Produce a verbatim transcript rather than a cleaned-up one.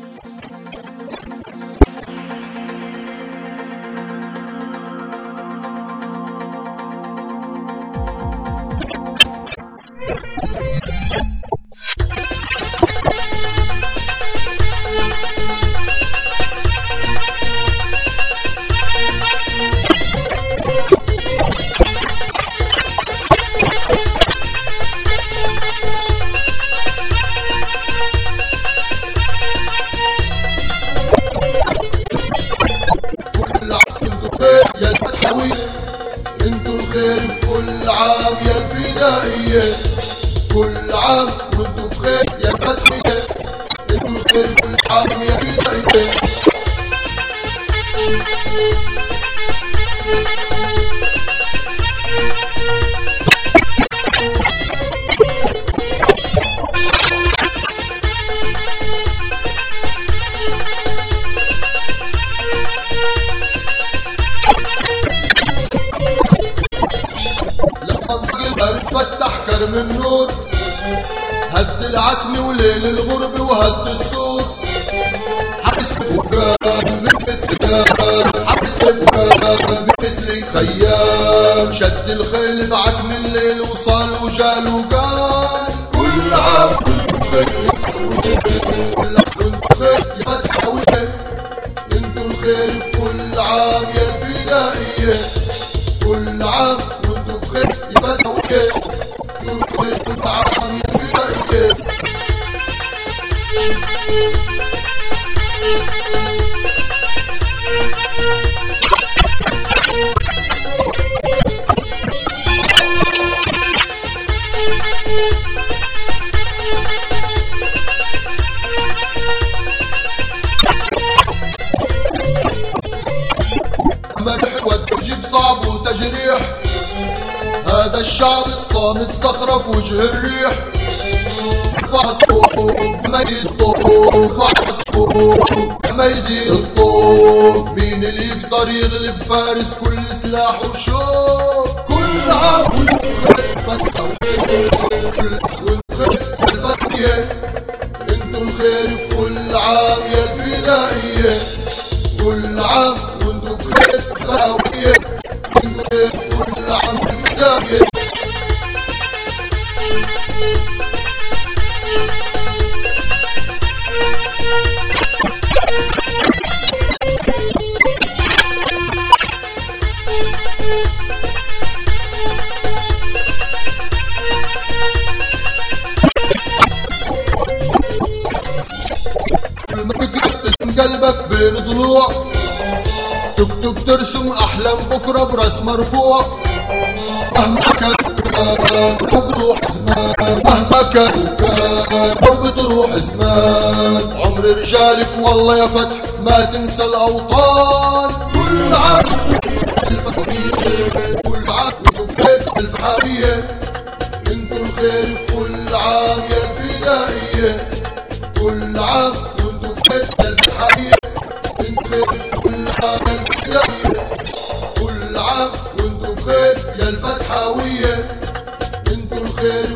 يا الفتحوية انتو الخير كل عام يا الفدائية، كل عام وانتو بخير يا الفتحوية، انتو الخير كل عام يا الفدائية. فتح كرم النور، هد العتمة وليل الغرب وهد السور، حبس بكام مثل حبس بكام مثل خيام، شد الخيل بعتم الليل وصال وجال وقال كل عام كنتو بخير، كل عام كنتو بخير يا فتحوية، انتو الخير كل عام يا الفدائية، كل عام كنتو بخير يا فتحوية. مدح وتجيب صعب وتجريح، هذا الشعب الصامت صخرة في وجه الريح، فعصفوف ما يزيد فعصفوف ما يزيد الطوف، مين اللي يقدر يغلب فارس كل سلاح وشوف، كل عام وانتو الفتحية، انتو الخير في كل عام يا الفدائية، كل عام وانتو بخير فتحوية، انتو الخير في كل عام يا الفدائية. ما تقدر قلبك بين ضلوع، تكتب ترسم احلام بكره براس مرفوع، مهما كان لو بتروح زمان، مهما كان لو بتروح زمان، عمر رجالك والله يا فتح ما تنسى الاوطان، كل عام الفتحية، كل عام بخير الفحامية، انتو الخير كل عام يا الفدائية، كل عام وانتو بخير يا الفحامية، انتو كل عام يا الفدائية، كل عام وانتو بخير يا الفتحاوية، انتو الخير